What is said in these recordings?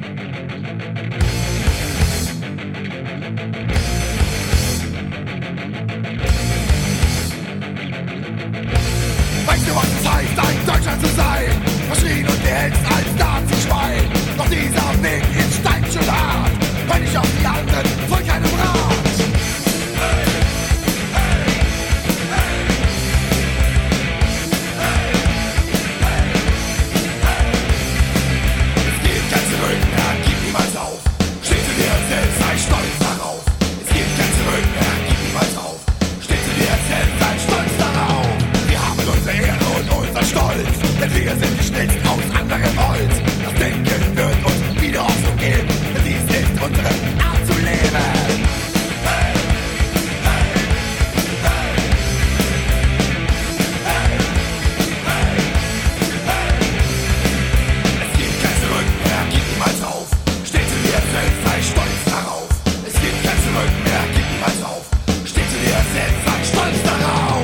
Weißt du, was es heißt, ein Deutscher zu sein? Verschrien und gehetzt als Nazi-Schwein. Doch dieser Weg ist steinschuhhart. Hör nicht auf die anderen, folg keinem Rat. Es geht kein Zurück mehr, gib niemals auf. Steh zu dir selbst, sei stolz darauf. Es geht kein Zurück mehr, gib niemals auf. Steh zu dir selbst, sei stolz darauf. Wir haben unsere Ehre und unser Stolz, denn wir sind geschnitzt aus anderem Holz. Das Denken wird uns wieder Hoffnung geben, denn dies ist unsere Art zu leben. Es gibt kein Zurück mehr, gib niemals auf. Steh zu dir selbst, sei stolz darauf. Es gibt kein Zurück mehr, gib niemals auf. Steh zu dir selbst, sei stolz darauf.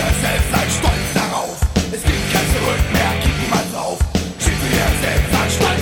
Sei stolz